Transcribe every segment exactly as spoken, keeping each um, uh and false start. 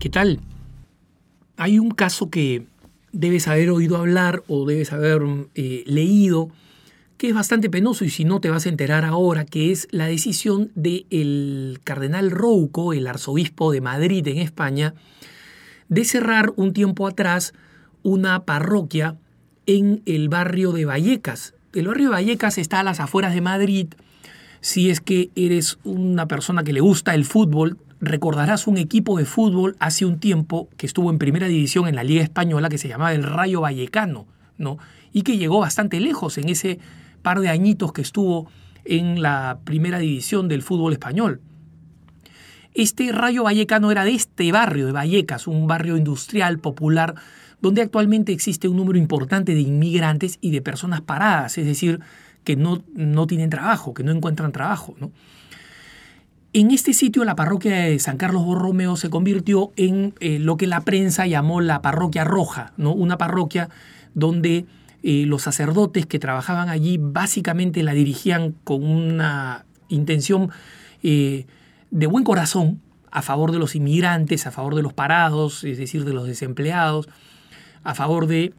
tal? Hay un caso que debes haber oído hablar o debes haber eh, leído, que es bastante penoso y si no te vas a enterar ahora, que es la decisión del cardenal Rouco, el arzobispo de Madrid en España, de cerrar un tiempo atrás una parroquia en el barrio de Vallecas. El barrio de Vallecas está a las afueras de Madrid. Si es que eres una persona que le gusta el fútbol, recordarás un equipo de fútbol hace un tiempo que estuvo en primera división en la Liga Española que se llamaba el Rayo Vallecano, ¿no? Y que llegó bastante lejos en ese par de añitos que estuvo en la primera división del fútbol español. Este Rayo Vallecano era de este barrio de Vallecas, un barrio industrial popular donde actualmente existe un número importante de inmigrantes y de personas paradas, es decir, que no, no tienen trabajo, que no encuentran trabajo, ¿no? En este sitio la parroquia de San Carlos Borromeo se convirtió en eh, lo que la prensa llamó la parroquia roja, ¿no? Una parroquia donde eh, los sacerdotes que trabajaban allí básicamente la dirigían con una intención eh, de buen corazón a favor de los inmigrantes, a favor de los parados, es decir, de los desempleados, a favor de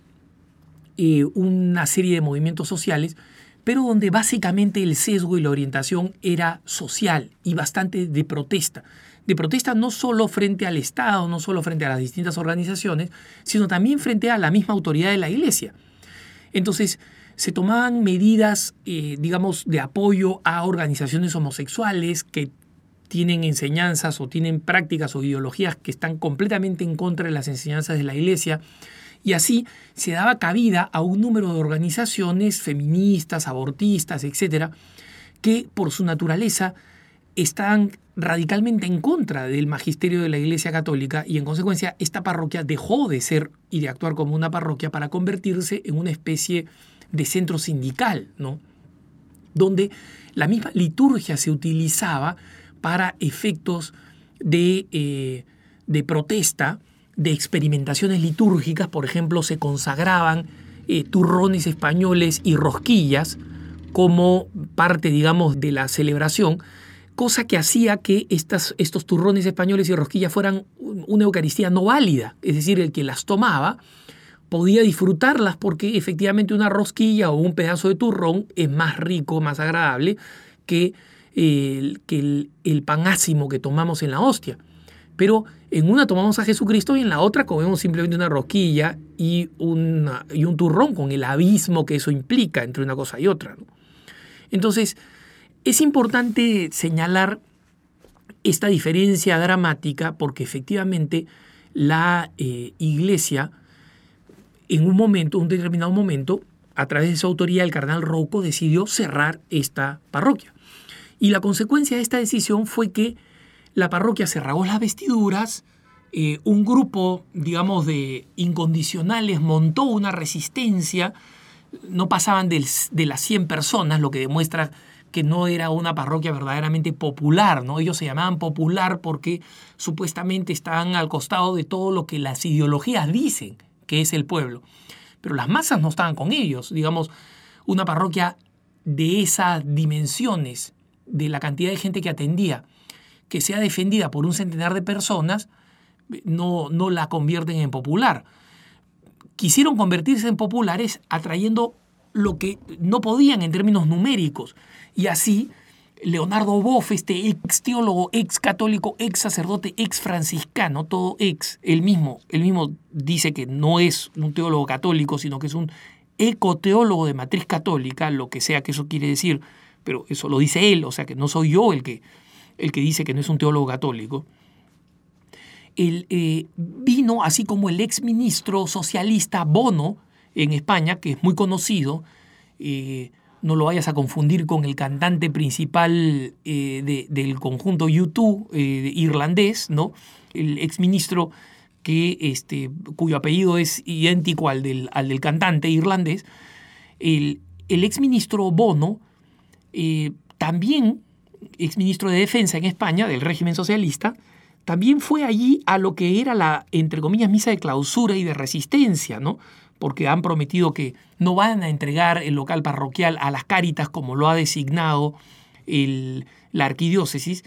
eh, una serie de movimientos sociales, pero donde básicamente el sesgo y la orientación era social y bastante de protesta. De protesta no solo frente al Estado, no solo frente a las distintas organizaciones, sino también frente a la misma autoridad de la Iglesia. Entonces, se tomaban medidas, eh, digamos, de apoyo a organizaciones homosexuales que tienen enseñanzas o tienen prácticas o ideologías que están completamente en contra de las enseñanzas de la Iglesia. Y así se daba cabida a un número de organizaciones feministas, abortistas, etcétera, que por su naturaleza están radicalmente en contra del magisterio de la Iglesia Católica y en consecuencia esta parroquia dejó de ser y de actuar como una parroquia para convertirse en una especie de centro sindical, ¿no? Donde la misma liturgia se utilizaba para efectos de, eh, de protesta, de experimentaciones litúrgicas. Por ejemplo, se consagraban eh, turrones españoles y rosquillas como parte, digamos, de la celebración, cosa que hacía que estas, estos turrones españoles y rosquillas fueran una Eucaristía no válida, es decir, el que las tomaba podía disfrutarlas porque efectivamente una rosquilla o un pedazo de turrón es más rico, más agradable que, eh, que el, el pan ácimo que tomamos en la hostia. Pero en una tomamos a Jesucristo y en la otra comemos simplemente una rosquilla y, una, y un turrón con el abismo que eso implica entre una cosa y otra, ¿no? Entonces, es importante señalar esta diferencia dramática porque efectivamente la eh, Iglesia en un momento, un determinado momento, a través de su autoridad, el cardenal Rouco decidió cerrar esta parroquia. Y la consecuencia de esta decisión fue que la parroquia se rasgó las vestiduras, eh, un grupo, digamos, de incondicionales montó una resistencia, no pasaban del, de las cien personas, lo que demuestra que no era una parroquia verdaderamente popular, ¿no? Ellos se llamaban popular porque supuestamente estaban al costado de todo lo que las ideologías dicen que es el pueblo. Pero las masas no estaban con ellos. Digamos, una parroquia de esas dimensiones, de la cantidad de gente que atendía, que sea defendida por un centenar de personas, no, no la convierten en popular. Quisieron convertirse en populares atrayendo lo que no podían en términos numéricos. Y así, Leonardo Boff, este ex teólogo, ex católico, ex sacerdote, ex franciscano, todo ex, él mismo, él mismo dice que no es un teólogo católico, sino que es un ecoteólogo de matriz católica, lo que sea que eso quiere decir, pero eso lo dice él, o sea que no soy yo el que, el que dice que no es un teólogo católico. Él eh, vino, así como el ex ministro socialista Bono en España, que es muy conocido, eh, no lo vayas a confundir con el cantante principal eh, de, del conjunto U dos eh, irlandés, ¿no? El exministro que, este, cuyo apellido es idéntico al del, al del cantante irlandés. El, el exministro Bono, eh, también exministro de Defensa en España, del régimen socialista, también fue allí a lo que era la, entre comillas, misa de clausura y de resistencia, ¿no? Porque han prometido que no van a entregar el local parroquial a las Cáritas como lo ha designado el, la arquidiócesis,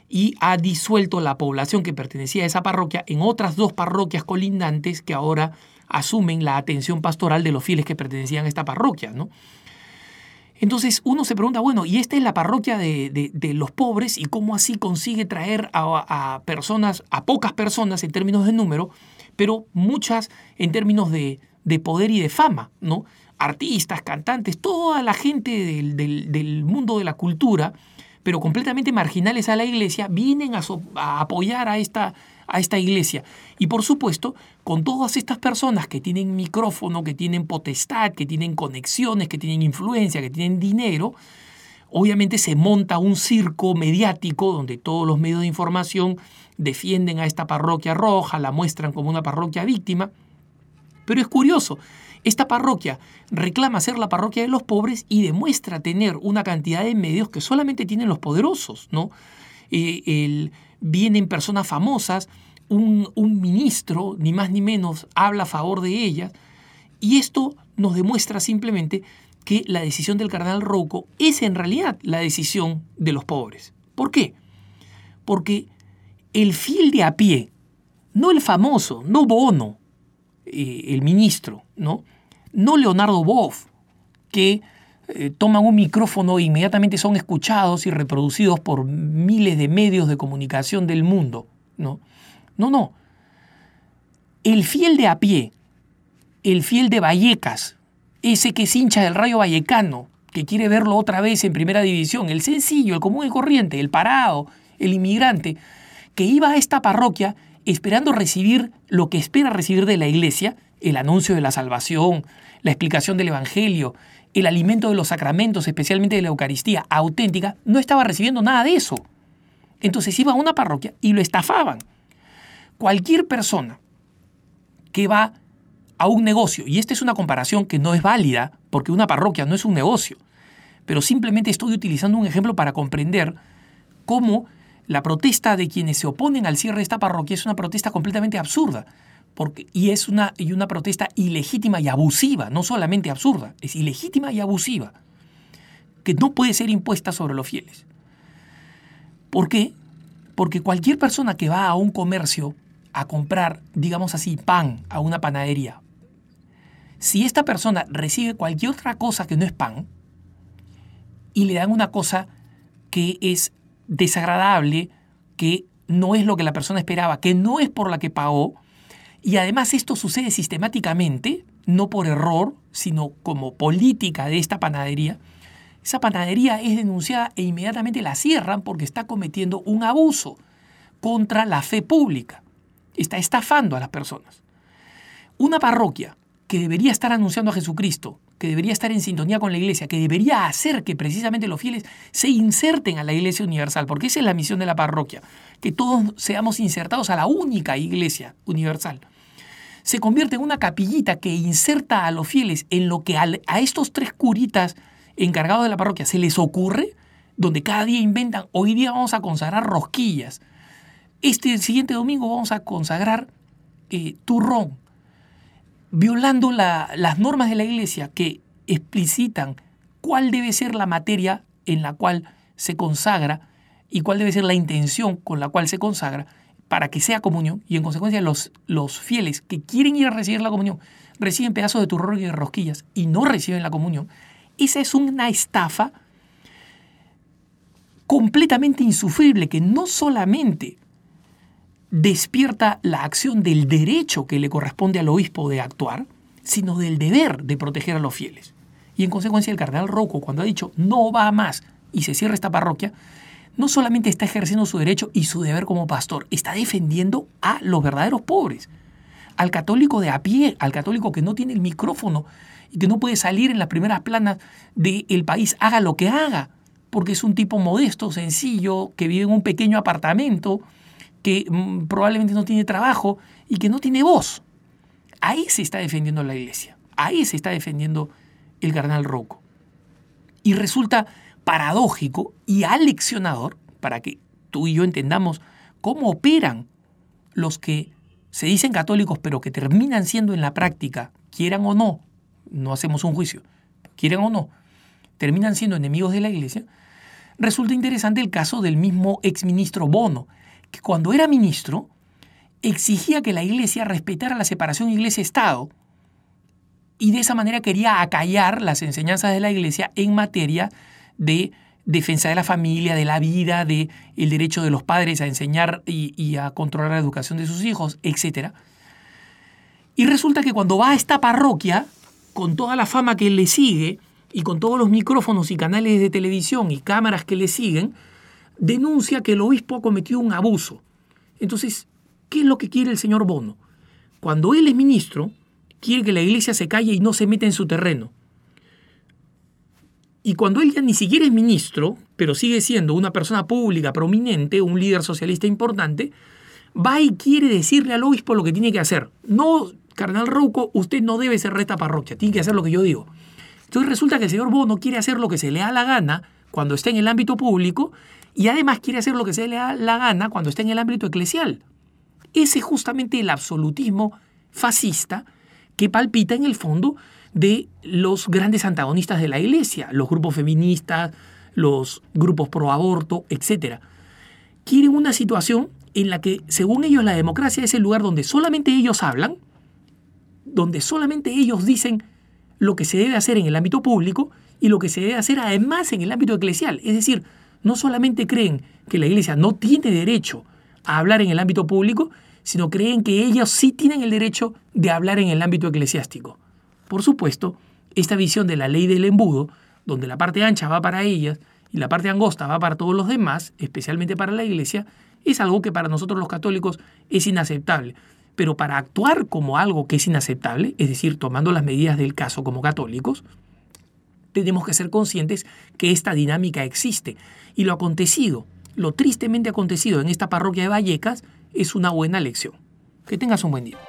y ha disuelto la población que pertenecía a esa parroquia en otras dos parroquias colindantes que ahora asumen la atención pastoral de los fieles que pertenecían a esta parroquia, ¿no? Entonces uno se pregunta, bueno, ¿y esta es la parroquia de, de, de los pobres? ¿Y cómo así consigue traer a, a personas, a pocas personas en términos de número, pero muchas en términos de, de poder y de fama, ¿no? Artistas, cantantes, toda la gente del, del, del mundo de la cultura, pero completamente marginales a la iglesia, vienen a, so, a apoyar a esta, a esta iglesia. Y por supuesto, con todas estas personas que tienen micrófono, que tienen potestad, que tienen conexiones, que tienen influencia, que tienen dinero, obviamente se monta un circo mediático donde todos los medios de información defienden a esta parroquia roja, la muestran como una parroquia víctima. Pero es curioso, esta parroquia reclama ser la parroquia de los pobres y demuestra tener una cantidad de medios que solamente tienen los poderosos, ¿no? Eh, el, vienen personas famosas, un, un ministro, ni más ni menos, habla a favor de ellas, y esto nos demuestra simplemente que la decisión del cardenal Rouco es en realidad la decisión de los pobres. ¿Por qué? Porque el fiel de a pie, no el famoso, no Bono, eh, el ministro, ¿no? No Leonardo Boff, que eh, toman un micrófono e inmediatamente son escuchados y reproducidos por miles de medios de comunicación del mundo, ¿no? No, no. El fiel de a pie, el fiel de Vallecas, ese que es hincha del Rayo Vallecano, que quiere verlo otra vez en primera división, el sencillo, el común y corriente, el parado, el inmigrante, que iba a esta parroquia esperando recibir lo que espera recibir de la iglesia, el anuncio de la salvación, la explicación del evangelio, el alimento de los sacramentos, especialmente de la Eucaristía auténtica, no estaba recibiendo nada de eso. Entonces iba a una parroquia y lo estafaban. Cualquier persona que va a un negocio, y esta es una comparación que no es válida, porque una parroquia no es un negocio, pero simplemente estoy utilizando un ejemplo para comprender cómo la protesta de quienes se oponen al cierre de esta parroquia es una protesta completamente absurda, porque, y es una, y una protesta ilegítima y abusiva, no solamente absurda, es ilegítima y abusiva, que no puede ser impuesta sobre los fieles. ¿Por qué? Porque cualquier persona que va a un comercio a comprar, digamos así, pan a una panadería, si esta persona recibe cualquier otra cosa que no es pan y le dan una cosa que es desagradable, que no es lo que la persona esperaba, que no es por la que pagó, y además esto sucede sistemáticamente, no por error, sino como política de esta panadería, esa panadería es denunciada e inmediatamente la cierran porque está cometiendo un abuso contra la fe pública. Está estafando a las personas. Una parroquia que debería estar anunciando a Jesucristo, que debería estar en sintonía con la iglesia, que debería hacer que precisamente los fieles se inserten a la iglesia universal, porque esa es la misión de la parroquia, que todos seamos insertados a la única iglesia universal. Se convierte en una capillita que inserta a los fieles en lo que a estos tres curitas encargados de la parroquia se les ocurre, donde cada día inventan, hoy día vamos a consagrar rosquillas, este siguiente domingo vamos a consagrar eh, turrón, violando la, las normas de la iglesia que explicitan cuál debe ser la materia en la cual se consagra y cuál debe ser la intención con la cual se consagra para que sea comunión, y en consecuencia los, los fieles que quieren ir a recibir la comunión reciben pedazos de turrón y de rosquillas y no reciben la comunión. Esa es una estafa completamente insufrible que no solamente despierta la acción del derecho que le corresponde al obispo de actuar, sino del deber de proteger a los fieles. Y en consecuencia el cardenal Rouco, cuando ha dicho no va más y se cierra esta parroquia, no solamente está ejerciendo su derecho y su deber como pastor, está defendiendo a los verdaderos pobres, al católico de a pie, al católico que no tiene el micrófono y que no puede salir en las primeras planas del país, haga lo que haga, porque es un tipo modesto, sencillo, que vive en un pequeño apartamento, que mmm, probablemente no tiene trabajo y que no tiene voz. Ahí se está defendiendo la iglesia, ahí se está defendiendo el cardenal Rouco. Y resulta paradójico y aleccionador para que tú y yo entendamos cómo operan los que se dicen católicos pero que terminan siendo en la práctica, quieran o no, no hacemos un juicio, quieran o no, terminan siendo enemigos de la iglesia, resulta interesante el caso del mismo exministro Bono, que cuando era ministro exigía que la Iglesia respetara la separación Iglesia-Estado y de esa manera quería acallar las enseñanzas de la Iglesia en materia de defensa de la familia, de la vida, de el derecho de los padres a enseñar y, y a controlar la educación de sus hijos, etcétera. Y resulta que cuando va a esta parroquia, con toda la fama que le sigue y con todos los micrófonos y canales de televisión y cámaras que le siguen, denuncia que el obispo ha cometido un abuso. Entonces, ¿qué es lo que quiere el señor Bono? Cuando él es ministro, quiere que la Iglesia se calle y no se meta en su terreno. Y cuando él ya ni siquiera es ministro, pero sigue siendo una persona pública prominente, un líder socialista importante, va y quiere decirle al obispo lo que tiene que hacer. No, cardenal Rouco, usted no debe cerrar esta parroquia, tiene que hacer lo que yo digo. Entonces resulta que el señor Bono quiere hacer lo que se le da la gana cuando está en el ámbito público y además quiere hacer lo que se le da la gana cuando está en el ámbito eclesial. Ese es justamente el absolutismo fascista que palpita en el fondo de los grandes antagonistas de la Iglesia, los grupos feministas, los grupos pro aborto, etcétera. Quieren una situación en la que, según ellos, la democracia es el lugar donde solamente ellos hablan, donde solamente ellos dicen lo que se debe hacer en el ámbito público y lo que se debe hacer además en el ámbito eclesial. Es decir, no solamente creen que la Iglesia no tiene derecho a hablar en el ámbito público, sino creen que ellos sí tienen el derecho de hablar en el ámbito eclesiástico. Por supuesto, esta visión de la ley del embudo, donde la parte ancha va para ellas y la parte angosta va para todos los demás, especialmente para la Iglesia, es algo que para nosotros los católicos es inaceptable. Pero para actuar como algo que es inaceptable, es decir, tomando las medidas del caso como católicos, tenemos que ser conscientes que esta dinámica existe. Y lo acontecido, lo tristemente acontecido en esta parroquia de Vallecas, es una buena lección. Que tengas un buen día.